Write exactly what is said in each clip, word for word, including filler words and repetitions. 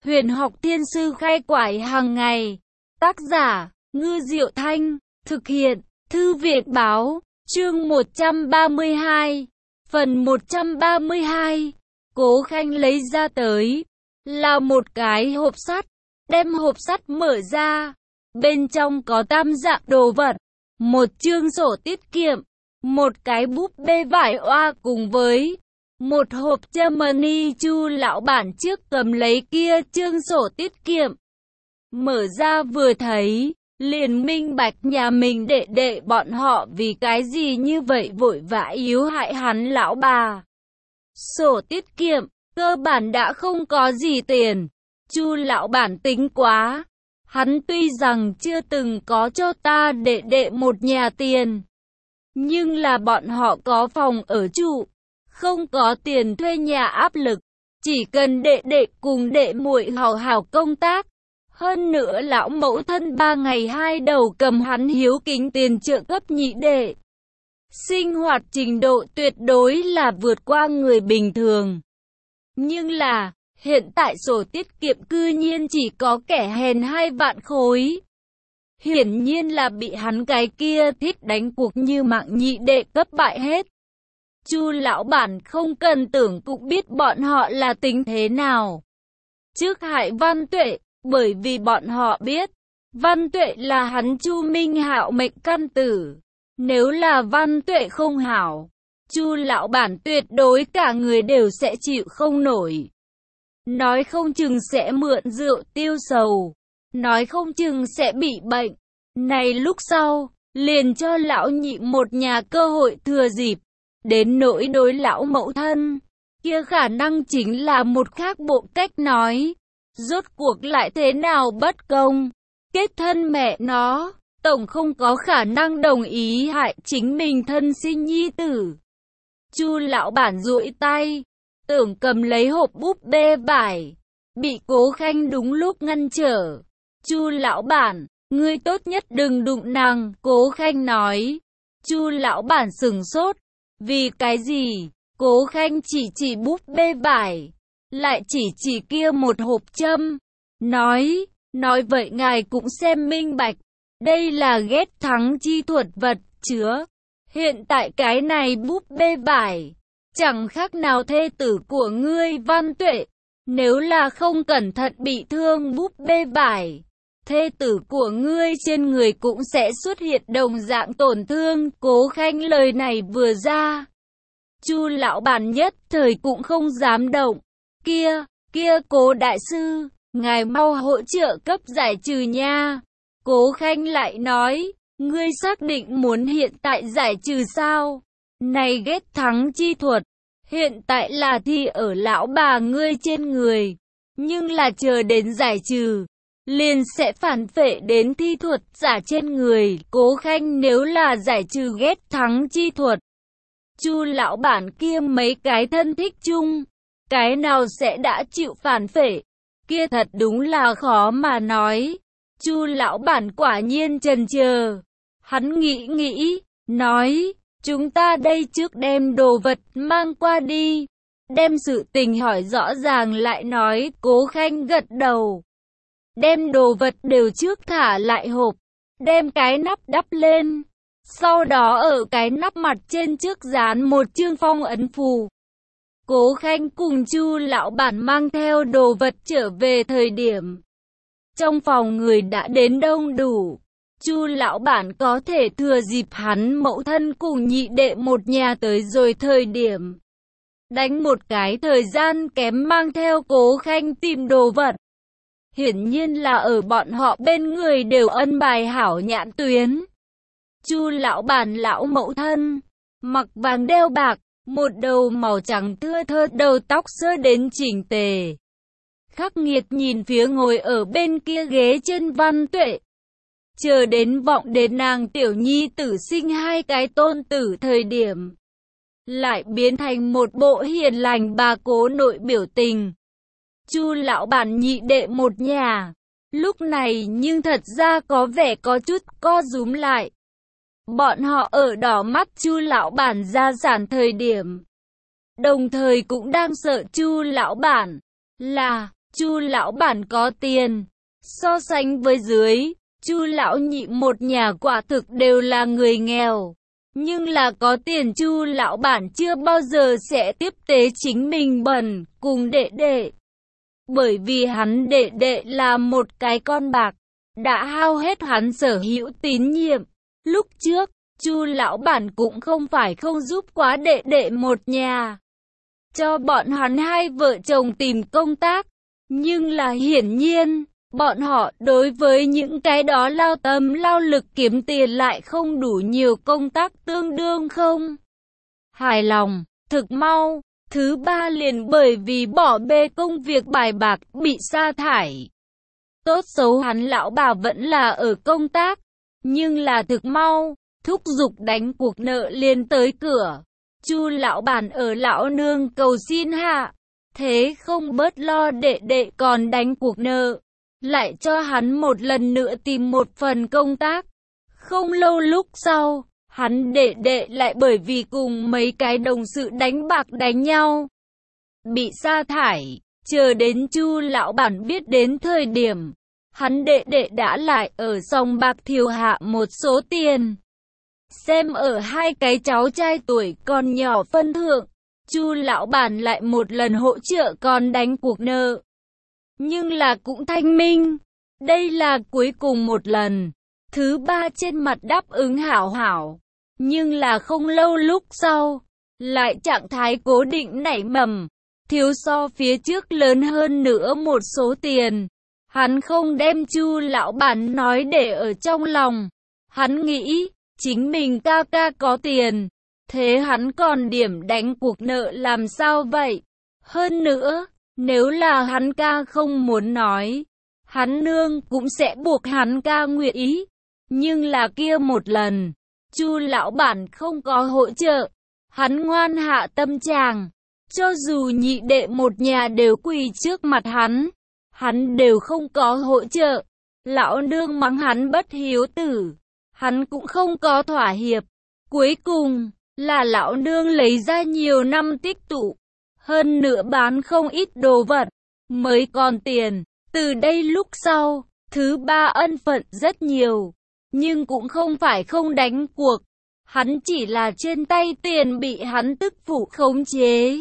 Huyền học thiên sư khai quải hàng ngày. Tác giả, Ngư Diệu Thanh. Thực hiện, Thư viện báo. Chương một trăm ba mươi hai. Phần một trăm ba mươi hai. Cố Khanh lấy ra tới là một cái hộp sắt. Đem hộp sắt mở ra. Bên trong có tam dạng đồ vật. Một chương sổ tiết kiệm. Một cái búp bê vải oa cùng với một hộp châm money. Chu lão bản trước cầm lấy kia chương sổ tiết kiệm. Mở ra vừa thấy, liền minh bạch nhà mình đệ đệ bọn họ vì cái gì như vậy vội vã yếu hại hắn lão bà. Sổ tiết kiệm, cơ bản đã không có gì tiền. Chu lão bản tính quá. Hắn tuy rằng chưa từng có cho ta đệ đệ một nhà tiền, nhưng là bọn họ có phòng ở trụ, không có tiền thuê nhà áp lực. Chỉ cần đệ đệ cùng đệ muội hào hào công tác. Hơn nữa lão mẫu thân ba ngày hai đầu cầm hắn hiếu kính tiền trợ cấp nhị đệ. Sinh hoạt trình độ tuyệt đối là vượt qua người bình thường. Nhưng là, hiện tại sổ tiết kiệm cư nhiên chỉ có kẻ hèn hai vạn khối. Hiển nhiên là bị hắn cái kia thích đánh cuộc như mạng nhị đệ cấp bại hết. Chu lão bản không cần tưởng cũng biết bọn họ là tính thế nào. Trước hại Văn Tuệ, bởi vì bọn họ biết, Văn Tuệ là hắn Chu Minh Hạo mệnh căn tử. Nếu là Văn Tuệ không hảo, Chu lão bản tuyệt đối cả người đều sẽ chịu không nổi. Nói không chừng sẽ mượn rượu tiêu sầu, nói không chừng sẽ bị bệnh. Này lúc sau, liền cho lão nhị một nhà cơ hội thừa dịp. Đến nỗi đối lão mẫu thân, kia khả năng chính là một khác bộ cách nói. Rốt cuộc lại thế nào bất công, kết thân mẹ nó, tổng không có khả năng đồng ý hại chính mình thân sinh nhi tử. Chu lão bản duỗi tay, tưởng cầm lấy hộp búp bê vải, bị Cố Khanh đúng lúc ngăn trở. Chu lão bản, ngươi tốt nhất đừng đụng nàng, Cố Khanh nói. Chu lão bản sửng sốt, vì cái gì? Cố Khanh chỉ chỉ búp bê vải, lại chỉ chỉ kia một hộp châm, nói, nói vậy ngài cũng xem minh bạch, đây là ghét thắng chi thuật vật chứa. Hiện tại cái này búp bê vải, chẳng khác nào thê tử của ngươi Văn Tuệ, nếu là không cẩn thận bị thương búp bê vải, thê tử của ngươi trên người cũng sẽ xuất hiện đồng dạng tổn thương. Cố Khanh lời này vừa ra, Chu lão bản nhất thời cũng không dám động. Kia, kia Cố đại sư, ngài mau hỗ trợ cấp giải trừ nha. Cố Khanh lại nói, ngươi xác định muốn hiện tại giải trừ sao? Này ghét thắng chi thuật, hiện tại là thi ở lão bà ngươi trên người, nhưng là chờ đến giải trừ, liền sẽ phản phệ đến thi thuật giả trên người. Cố Khanh nếu là giải trừ ghét thắng chi thuật, Chu lão bản kia mấy cái thân thích chung, cái nào sẽ đã chịu phản phệ, kia thật đúng là khó mà nói. Chu lão bản quả nhiên chần chờ, hắn nghĩ nghĩ, nói, chúng ta đây trước đem đồ vật mang qua đi, đem sự tình hỏi rõ ràng lại nói. Cố Khanh gật đầu, đem đồ vật đều trước thả lại hộp, đem cái nắp đắp lên, sau đó ở cái nắp mặt trên trước dán một chương phong ấn phù. Cố Khanh cùng Chu lão bản mang theo đồ vật trở về thời điểm, trong phòng người đã đến đông đủ. Chu lão bản có thể thừa dịp hắn mẫu thân cùng nhị đệ một nhà tới rồi thời điểm, đánh một cái thời gian kém mang theo Cố Khanh tìm đồ vật. Hiển nhiên là ở bọn họ bên người đều ân bài hảo nhãn tuyến. Chu lão bản lão mẫu thân, mặc vàng đeo bạc, một đầu màu trắng thưa thớt, đầu tóc sơ đến chỉnh tề. Khắc nghiệt nhìn phía ngồi ở bên kia ghế trên Văn Tuệ. Chờ đến vọng đến nàng tiểu nhi tử sinh hai cái tôn tử thời điểm, lại biến thành một bộ hiền lành bà cố nội biểu tình. Chu lão bản nhị đệ một nhà, lúc này nhưng thật ra có vẻ có chút co rúm lại. Bọn họ ở đỏ mắt Chu lão bản gia sản thời điểm, đồng thời cũng đang sợ Chu lão bản là Chu lão bản có tiền. So sánh với dưới, Chu lão nhị một nhà quả thực đều là người nghèo. Nhưng là có tiền Chu lão bản chưa bao giờ sẽ tiếp tế chính mình bẩn cùng đệ đệ. Bởi vì hắn đệ đệ là một cái con bạc, đã hao hết hắn sở hữu tín nhiệm. Lúc trước, Chu lão bản cũng không phải không giúp quá đệ đệ một nhà, cho bọn hắn hai vợ chồng tìm công tác. Nhưng là hiển nhiên, bọn họ đối với những cái đó lao tâm lao lực kiếm tiền lại không đủ nhiều, công tác tương đương không hài lòng. Thực mau, thứ ba liền bởi vì bỏ bê công việc bài bạc bị sa thải. Tốt xấu hắn lão bà vẫn là ở công tác, nhưng là thực mau, thúc giục đánh cuộc nợ liền tới cửa. Chu lão bản ở lão nương cầu xin hạ, thế không bớt lo đệ đệ còn đánh cuộc nợ, lại cho hắn một lần nữa tìm một phần công tác. Không lâu lúc sau, hắn đệ đệ lại bởi vì cùng mấy cái đồng sự đánh bạc đánh nhau, bị sa thải. Chờ đến Chu lão bản biết đến thời điểm, hắn đệ đệ đã lại ở sòng bạc thiêu hạ một số tiền. Xem ở hai cái cháu trai tuổi còn nhỏ phân thượng, Chu lão bản lại một lần hỗ trợ con đánh cuộc nợ. Nhưng là cũng thanh minh, đây là cuối cùng một lần. Thứ ba trên mặt đáp ứng hảo hảo, nhưng là không lâu lúc sau, lại trạng thái cố định nảy mầm, thiếu so phía trước lớn hơn nữa một số tiền. Hắn không đem Chu lão bản nói để ở trong lòng. Hắn nghĩ, chính mình ca ca có tiền, thế hắn còn điểm đánh cuộc nợ làm sao vậy? Hơn nữa, nếu là hắn ca không muốn nói, hắn nương cũng sẽ buộc hắn ca nguyện ý. Nhưng là kia một lần, Chu lão bản không có hỗ trợ, hắn ngoan hạ tâm trạng. Cho dù nhị đệ một nhà đều quỳ trước mặt hắn, hắn đều không có hỗ trợ. Lão nương mắng hắn bất hiếu tử, hắn cũng không có thỏa hiệp. Cuối cùng, là lão nương lấy ra nhiều năm tích tụ, hơn nữa bán không ít đồ vật, mới còn tiền. Từ đây lúc sau, thứ ba ân phận rất nhiều, nhưng cũng không phải không đánh cuộc. Hắn chỉ là trên tay tiền bị hắn tức phụ khống chế.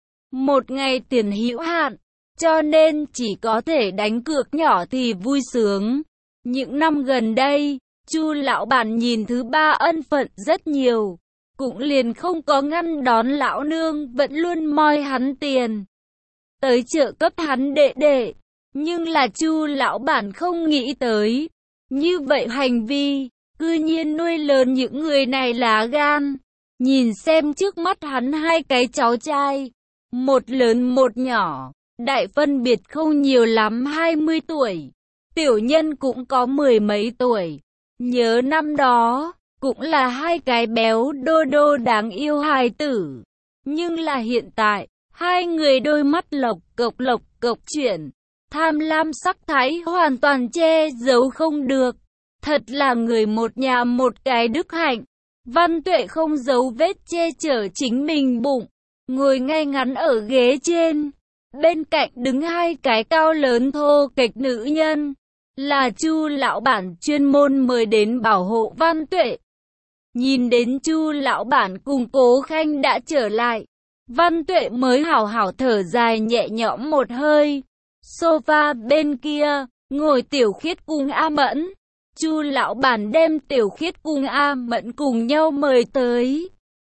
Một ngày tiền hữu hạn, cho nên chỉ có thể đánh cược nhỏ thì vui sướng. Những năm gần đây, Chu lão bản nhìn thứ ba ân phận rất nhiều, cũng liền không có ngăn đón lão nương vẫn luôn moi hắn tiền tới trợ cấp hắn đệ đệ. Nhưng là Chu lão bản không nghĩ tới, như vậy hành vi cư nhiên nuôi lớn những người này lá gan. Nhìn xem trước mắt hắn hai cái cháu trai, một lớn một nhỏ, đại phân biệt không nhiều lắm hai mươi tuổi, tiểu nhân cũng có mười mấy tuổi. Nhớ năm đó, cũng là hai cái béo đô đô đáng yêu hài tử. Nhưng là hiện tại, hai người đôi mắt lộc cộc lộc cộc chuyển, tham lam sắc thái hoàn toàn che giấu không được. Thật là người một nhà một cái đức hạnh. Văn Tuệ không giấu vết che chở chính mình bụng, ngồi ngay ngắn ở ghế trên. Bên cạnh đứng hai cái cao lớn thô kệch nữ nhân, là Chu lão bản chuyên môn mời đến bảo hộ Văn Tuệ. Nhìn đến Chu lão bản cùng Cố Khanh đã trở lại, Văn Tuệ mới hảo hảo thở dài nhẹ nhõm một hơi. Sofa bên kia, ngồi Tiểu Khiết cùng A Mẫn. Chu lão bản đem Tiểu Khiết cùng A Mẫn cùng nhau mời tới,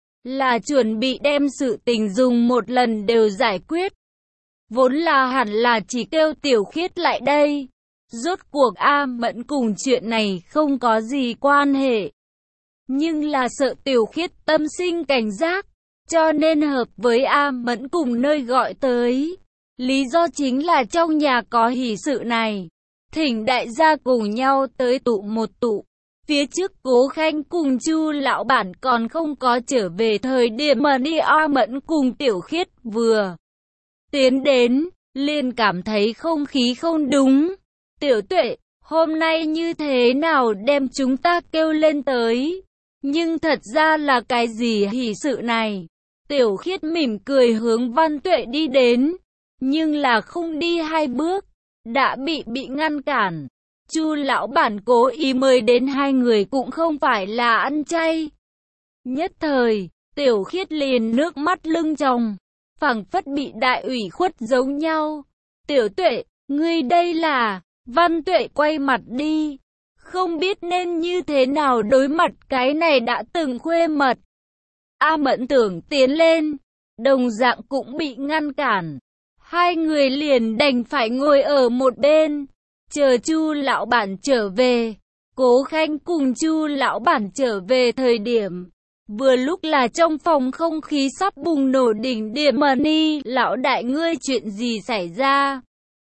là chuẩn bị đem sự tình dùng một lần đều giải quyết. Vốn là hẳn là chỉ kêu Tiểu Khiết lại đây. Rốt cuộc A Mẫn cùng chuyện này không có gì quan hệ. Nhưng là sợ Tiểu Khiết tâm sinh cảnh giác, cho nên hợp với A Mẫn cùng nơi gọi tới. Lý do chính là trong nhà có hỷ sự này, thỉnh đại gia cùng nhau tới tụ một tụ. Phía trước Cố Khanh cùng Chu lão bản còn không có trở về thời điểm mà đi A Mẫn cùng Tiểu Khiết vừa tiến đến, liền cảm thấy không khí không đúng. Tiểu Tuệ, hôm nay như thế nào đem chúng ta kêu lên tới? Nhưng thật ra là cái gì hỷ sự này? Tiểu Khiết mỉm cười hướng Văn Tuệ đi đến. nhưng là không đi hai bước, đã bị bị ngăn cản. Chu lão bản cố ý mời đến hai người cũng không phải là ăn chay. Nhất thời, Tiểu Khiết liền nước mắt lưng tròng, phảng phất bị đại ủy khuất giống nhau. Tiểu Tuệ, ngươi đây là... Văn Tuệ quay mặt đi, không biết nên như thế nào đối mặt cái này đã từng khuê mật. A Mẫn tưởng tiến lên, đồng dạng cũng bị ngăn cản. Hai người liền đành phải ngồi ở một bên, chờ Chu lão bản trở về. Cố Khanh cùng Chu lão bản trở về thời điểm, vừa lúc là trong phòng không khí sắp bùng nổ đỉnh điểm. Mani, lão đại ngươi chuyện gì xảy ra?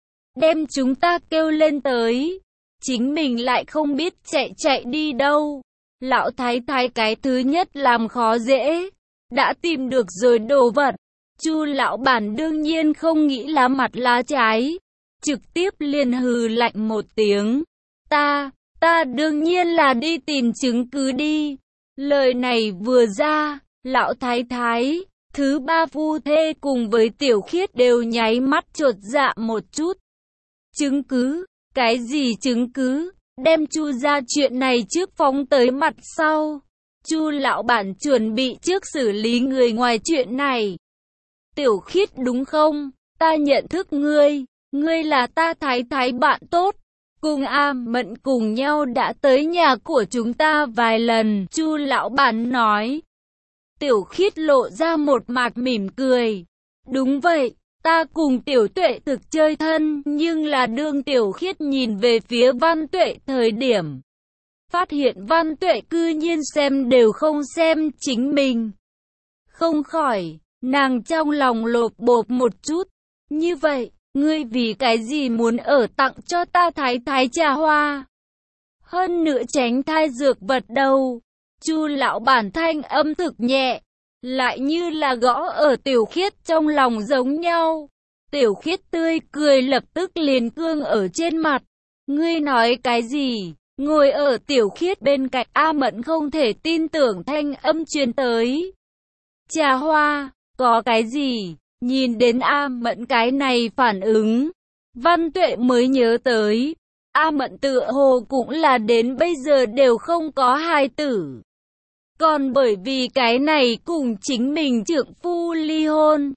Đem chúng ta kêu lên tới, chính mình lại không biết chạy chạy đi đâu. Lão thái thái cái thứ nhất làm khó dễ, đã tìm được rồi đồ vật. Chu lão bản đương nhiên không nghĩ lá mặt lá trái, trực tiếp liền hừ lạnh một tiếng. Ta, ta đương nhiên là đi tìm chứng cứ đi. Lời này vừa ra, lão thái thái, thứ ba phu thê cùng với Tiểu Khiết đều nháy mắt chột dạ một chút. Chứng cứ? Cái gì chứng cứ? Đem Chu ra chuyện này trước phóng tới mặt sau. Chu lão bản chuẩn bị trước xử lý người ngoài chuyện này. Tiểu Khiết đúng không? Ta nhận thức ngươi. Ngươi là ta thái thái bạn tốt. Cùng A Mẫn cùng nhau đã tới nhà của chúng ta vài lần. Chu lão bản nói. Tiểu Khiết lộ ra một mặt mỉm cười. Đúng vậy. Ta cùng Tiểu Tuệ thực chơi thân, nhưng là đương Tiểu Khiết nhìn về phía Văn Tuệ thời điểm. Phát hiện Văn Tuệ cư nhiên xem đều không xem chính mình. Không khỏi, nàng trong lòng lột bột một chút. Như vậy, ngươi vì cái gì muốn ở tặng cho ta thái thái trà hoa? Hơn nữa tránh thai dược vật đâu? Chu lão bản thanh âm thực nhẹ, lại như là gõ ở Tiểu Khiết trong lòng giống nhau. Tiểu Khiết tươi cười lập tức liền cương ở trên mặt. Ngươi nói cái gì? Ngồi ở Tiểu Khiết bên cạnh A Mẫn không thể tin tưởng thanh âm truyền tới. Trà hoa, có cái gì? Nhìn đến A Mẫn cái này phản ứng, Văn Tuệ mới nhớ tới. A Mẫn tựa hồ cũng là đến bây giờ đều không có hài tử. Còn bởi vì cái này cùng chính mình trượng phu ly hôn.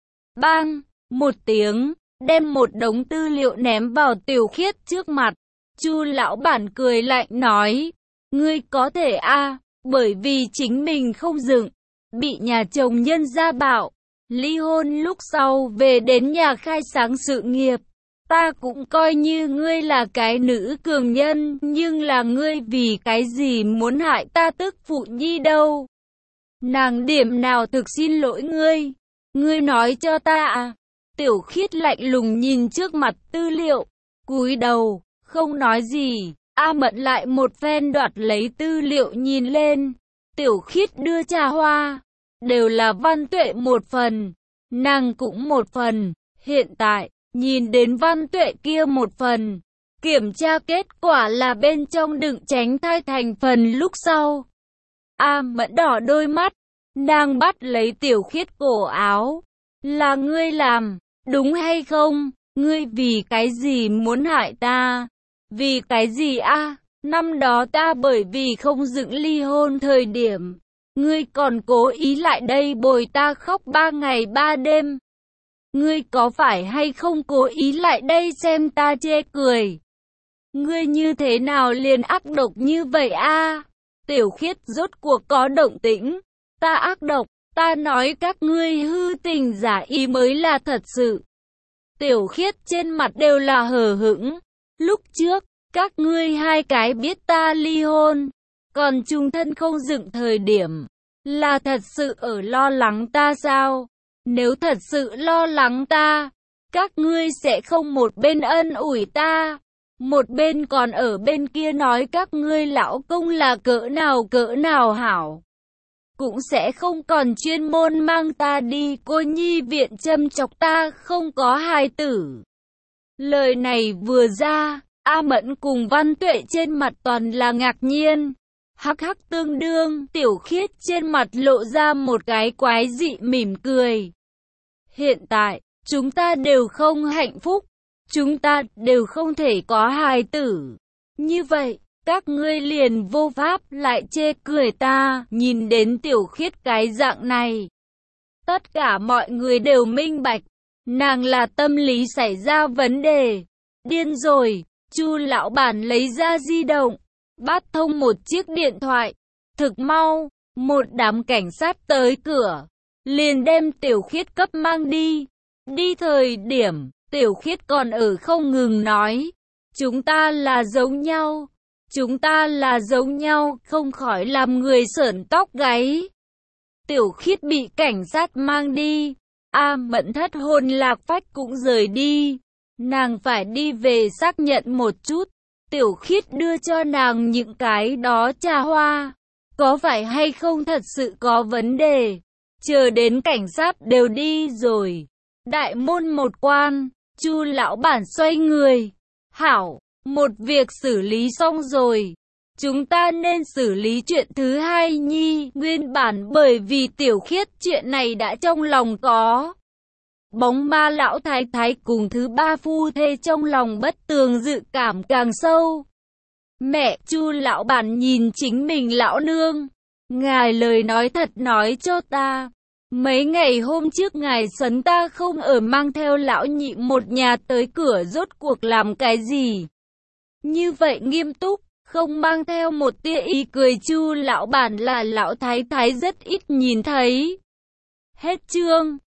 Bang, một tiếng, đem một đống tư liệu ném vào Tiểu Khiết trước mặt. Chu lão bản cười lạnh nói, ngươi có thể a, à, bởi vì chính mình không dựng, bị nhà chồng nhân gia bạo, ly hôn lúc sau về đến nhà khai sáng sự nghiệp. Ta cũng coi như ngươi là cái nữ cường nhân, nhưng là ngươi vì cái gì muốn hại ta tức phụ nhi đâu? Nàng điểm nào thực xin lỗi ngươi? Ngươi nói cho ta à? Tiểu Khiết lạnh lùng nhìn trước mặt tư liệu, cúi đầu, không nói gì. A Mẫn lại một phen đoạt lấy tư liệu nhìn lên. Tiểu Khiết đưa trà hoa, đều là Văn Tuệ một phần, nàng cũng một phần. Hiện tại, nhìn đến Văn Tuệ kia một phần, kiểm tra kết quả là bên trong đựng tránh thai thành phần lúc sau. A Mẫn đỏ đôi mắt, nàng bắt lấy Tiểu Khiết cổ áo. Là ngươi làm, đúng hay không? Ngươi vì cái gì muốn hại ta? Vì cái gì a? À? Năm đó ta bởi vì không dựng ly hôn thời điểm, ngươi còn cố ý lại đây bồi ta khóc ba ngày ba đêm. Ngươi có phải hay không cố ý lại đây xem ta chê cười? Ngươi như thế nào liền ác độc như vậy a? À? Tiểu Khiết rốt cuộc có động tĩnh. Ta ác độc, ta nói các ngươi hư tình giả ý mới là thật sự. Tiểu Khiết trên mặt đều là hờ hững. Lúc trước, các ngươi hai cái biết ta ly hôn, còn chung thân không dựng thời điểm, là thật sự ở lo lắng ta sao? Nếu thật sự lo lắng ta, các ngươi sẽ không một bên ân ủi ta, một bên còn ở bên kia nói các ngươi lão công là cỡ nào cỡ nào hảo. Cũng sẽ không còn chuyên môn mang ta đi cô nhi viện châm chọc ta không có hài tử. Lời này vừa ra, A Mẫn cùng Văn Tuệ trên mặt toàn là ngạc nhiên. Hắc hắc tương đương, Tiểu Khiết trên mặt lộ ra một cái quái dị mỉm cười. Hiện tại, Chúng ta đều không hạnh phúc. Chúng ta đều không thể có hài tử. Như vậy, các ngươi liền vô pháp lại chê cười ta, nhìn đến Tiểu Khiết cái dạng này. Tất cả mọi người đều minh bạch, nàng là tâm lý xảy ra vấn đề. Điên rồi, Chu lão bản lấy ra di động, bắt thông một chiếc điện thoại. Thực mau, một đám cảnh sát tới cửa, liền đem Tiểu Khiết cấp mang đi. Đi thời điểm, Tiểu Khiết còn ở không ngừng nói, chúng ta là giống nhau, chúng ta là giống nhau, không khỏi làm người sởn tóc gáy. Tiểu Khiết bị cảnh sát mang đi, A Mẫn thất hồn lạc phách cũng rời đi. Nàng phải đi về xác nhận một chút, Tiểu Khiết đưa cho nàng những cái đó trà hoa, có phải hay không thật sự có vấn đề. Chờ đến cảnh sát đều đi rồi, đại môn một quan, Chu lão bản xoay người, hảo, một việc xử lý xong rồi, chúng ta nên xử lý chuyện thứ hai nhi. Nguyên bản bởi vì Tiểu Khiết chuyện này đã trong lòng có bóng ma, lão thái thái cùng thứ ba phu thê trong lòng bất tường dự cảm càng sâu. Mẹ, Chu lão bản nhìn chính mình lão nương, ngài lời nói thật nói cho ta, mấy ngày hôm trước ngài sấn ta không ở mang theo lão nhị một nhà tới cửa rốt cuộc làm cái gì? Như vậy nghiêm túc, không mang theo một tia ý cười. Chu lão bản là lão thái thái rất ít nhìn thấy. Hết chương.